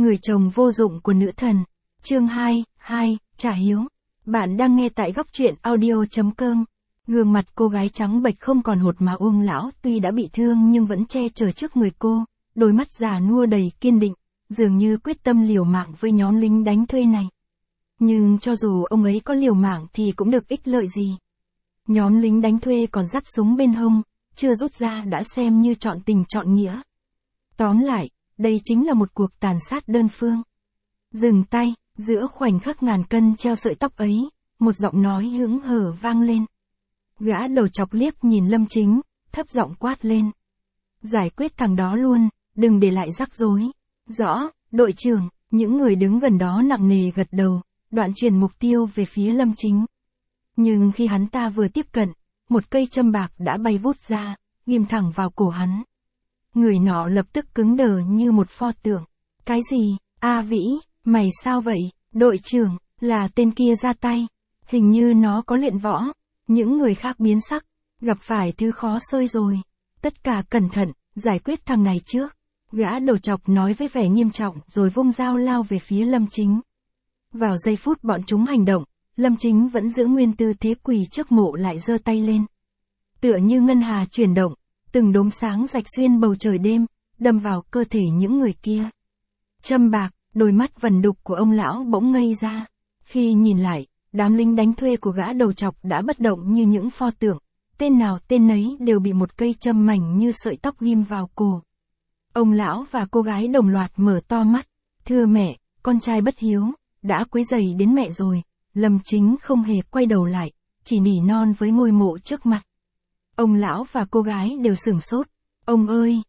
Người chồng vô dụng của nữ thần. Chương 2, trả hiếu. Bạn đang nghe tại góc truyện audio.com. Gương mặt cô gái trắng bệch không còn hột mà Ông lão tuy đã bị thương nhưng vẫn che chở trước người cô, đôi mắt già nua đầy kiên định, dường như quyết tâm liều mạng với nhóm lính đánh thuê này. Nhưng cho dù ông ấy có liều mạng thì cũng được ích lợi gì. Nhóm lính đánh thuê còn dắt súng bên hông, chưa rút ra đã xem như chọn tình chọn nghĩa. Tóm lại, đây chính là một cuộc tàn sát đơn phương. Dừng tay, giữa khoảnh khắc ngàn cân treo sợi tóc ấy, một giọng nói hững hờ vang lên. Gã đầu chọc liếc nhìn Lâm Chính, thấp giọng quát lên. Giải quyết thằng đó luôn, đừng để lại rắc rối. Rõ, đội trưởng, những người đứng gần đó nặng nề gật đầu, đoạn chuyển mục tiêu về phía Lâm Chính. Nhưng khi hắn ta vừa tiếp cận, một cây châm bạc đã bay vút ra, ghim thẳng vào cổ hắn. Người nọ lập tức cứng đờ như một pho tượng. Cái gì, A Vĩ, mày sao vậy? Đội trưởng, là tên kia ra tay. Hình như nó có luyện võ. Những người khác biến sắc, gặp phải thứ khó xơi rồi. Tất cả cẩn thận, giải quyết thằng này trước. Gã đầu chọc nói với vẻ nghiêm trọng rồi vung dao lao về phía Lâm Chính. Vào giây phút bọn chúng hành động, Lâm Chính vẫn giữ nguyên tư thế quỳ trước mộ lại giơ tay lên. Tựa như ngân hà chuyển động, từng đốm sáng rạch xuyên bầu trời đêm, đâm vào cơ thể những người kia. Châm bạc, đôi mắt vằn đục của ông lão bỗng ngây ra. Khi nhìn lại, đám lính đánh thuê của gã đầu chọc đã bất động như những pho tượng, tên nào tên nấy đều bị một cây châm mảnh như sợi tóc ghim vào cổ. Ông lão và cô gái đồng loạt mở to mắt. Thưa mẹ, con trai bất hiếu, đã quấy rầy đến mẹ rồi. Lâm Chính không hề quay đầu lại, chỉ nỉ non với ngôi mộ trước mặt. Ông lão và cô gái đều sửng sốt. Ông ơi,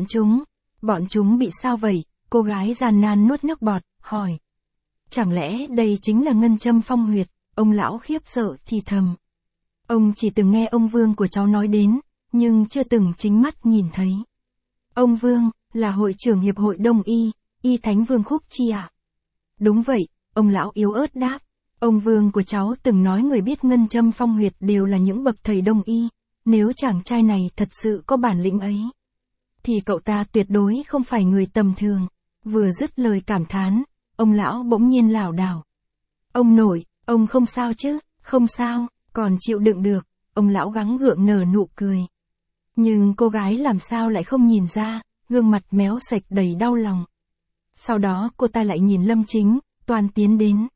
bọn chúng bị sao vậy? Cô gái gian nan nuốt nước bọt, hỏi. Chẳng lẽ đây chính là ngân châm phong huyệt? Ông lão khiếp sợ thì thầm. Ông chỉ từng nghe ông Vương của cháu nói đến, nhưng chưa từng chính mắt nhìn thấy. Ông Vương, là hội trưởng hiệp hội Đông Y, Y Thánh Vương Khúc Chi ạ? Đúng vậy, ông lão yếu ớt đáp. Ông Vương của cháu từng nói người biết ngân châm phong huyệt đều là những bậc thầy Đông Y. Nếu chàng trai này thật sự có bản lĩnh ấy, thì cậu ta tuyệt đối không phải người tầm thường. Vừa dứt lời cảm thán, ông lão bỗng nhiên lảo đảo. Ông nội, ông không sao chứ? Không sao, còn chịu đựng được. Ông lão gắng gượng nở nụ cười. Nhưng cô gái làm sao lại không nhìn ra, gương mặt méo sạch đầy đau lòng. Sau đó cô ta lại nhìn Lâm Chính, toàn tiến đến.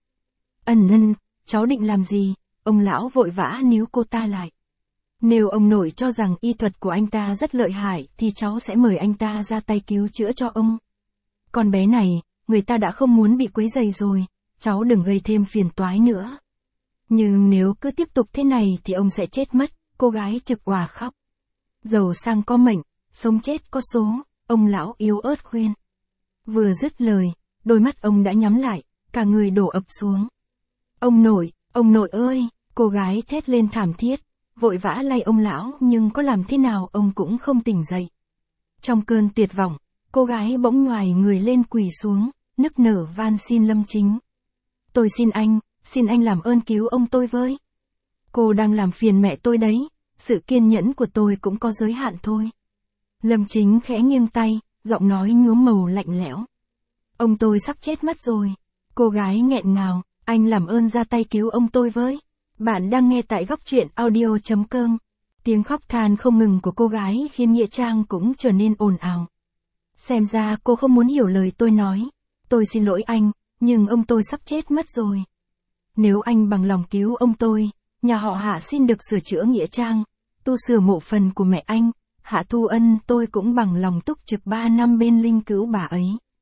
Cháu định làm gì? Ông lão vội vã níu cô ta lại. Nếu ông nội cho rằng y thuật của anh ta rất lợi hại thì cháu sẽ mời anh ta ra tay cứu chữa cho ông. Con bé này, người ta đã không muốn bị quấy rầy rồi, cháu đừng gây thêm phiền toái nữa. Nhưng nếu cứ tiếp tục thế này thì ông sẽ chết mất, cô gái trực òa khóc. Giàu sang có mệnh, sống chết có số, ông lão yếu ớt khuyên. Vừa dứt lời, đôi mắt ông đã nhắm lại, cả người đổ ập xuống. Ông nội ơi, cô gái thét lên thảm thiết, vội vã lay ông lão nhưng có làm thế nào ông cũng không tỉnh dậy. Trong cơn tuyệt vọng, cô gái bỗng nhoài người lên quỳ xuống, nức nở van xin Lâm Chính. Tôi xin anh làm ơn cứu ông tôi với. Cô đang làm phiền mẹ tôi đấy, sự kiên nhẫn của tôi cũng có giới hạn thôi. Lâm Chính khẽ nghiêng tay, giọng nói nhuốm màu lạnh lẽo. Ông tôi sắp chết mất rồi. Cô gái nghẹn ngào, anh làm ơn ra tay cứu ông tôi với. Bạn đang nghe tại góc truyện audio.com. Tiếng khóc than không ngừng của cô gái khiến nghĩa trang cũng trở nên ồn ào. Xem ra cô không muốn hiểu lời tôi nói. Tôi xin lỗi anh, nhưng ông tôi sắp chết mất rồi. Nếu anh bằng lòng cứu ông tôi, nhà họ Hạ xin được sửa chữa nghĩa trang, tu sửa mộ phần của mẹ anh, Hạ Thu Ân tôi cũng bằng lòng túc trực 3 năm bên linh cứu bà ấy.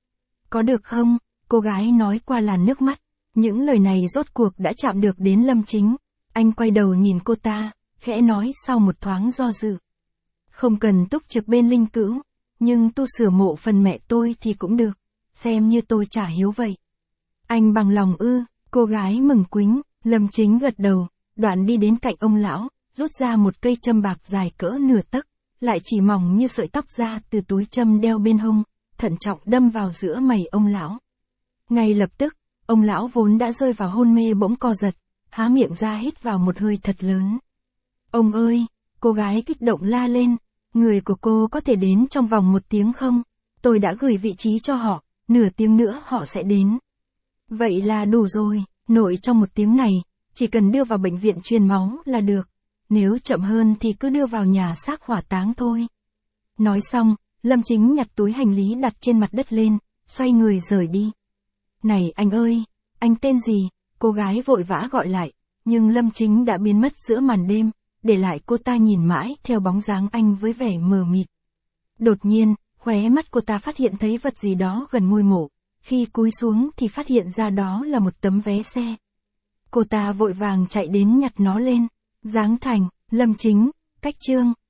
Có được không? Cô gái nói qua làn nước mắt. Những lời này rốt cuộc đã chạm được đến Lâm Chính. Anh quay đầu nhìn cô ta, khẽ nói sau một thoáng do dự. Không cần túc trực bên linh cữu, nhưng tu sửa mộ phần mẹ tôi thì cũng được, xem như tôi trả hiếu vậy. Anh bằng lòng ư? Cô gái mừng quính. Lâm Chính gật đầu, đoạn đi đến cạnh ông lão, rút ra một cây châm bạc dài cỡ nửa tấc, lại chỉ mỏng như sợi tóc ra từ túi châm đeo bên hông, thận trọng đâm vào giữa mày ông lão. Ngay lập tức, ông lão vốn đã rơi vào hôn mê bỗng co giật, há miệng ra hít vào một hơi thật lớn. Ông ơi, cô gái kích động la lên, người của cô có thể đến trong vòng 1 tiếng không? Tôi đã gửi vị trí cho họ, nửa tiếng nữa họ sẽ đến. Vậy là đủ rồi, nội trong 1 tiếng này, chỉ cần đưa vào bệnh viện truyền máu là được. Nếu chậm hơn thì cứ đưa vào nhà xác hỏa táng thôi. Nói xong, Lâm Chính nhặt túi hành lý đặt trên mặt đất lên, xoay người rời đi. Này anh ơi, anh tên gì? Cô gái vội vã gọi lại, nhưng Lâm Chính đã biến mất giữa màn đêm, để lại cô ta nhìn mãi theo bóng dáng anh với vẻ mờ mịt. Đột nhiên, khóe mắt cô ta phát hiện thấy vật gì đó gần ngôi mộ, khi cúi xuống thì phát hiện ra đó là một tấm vé xe. Cô ta vội vàng chạy đến nhặt nó lên. Giáng Thành, Lâm Chính, Cách Chương.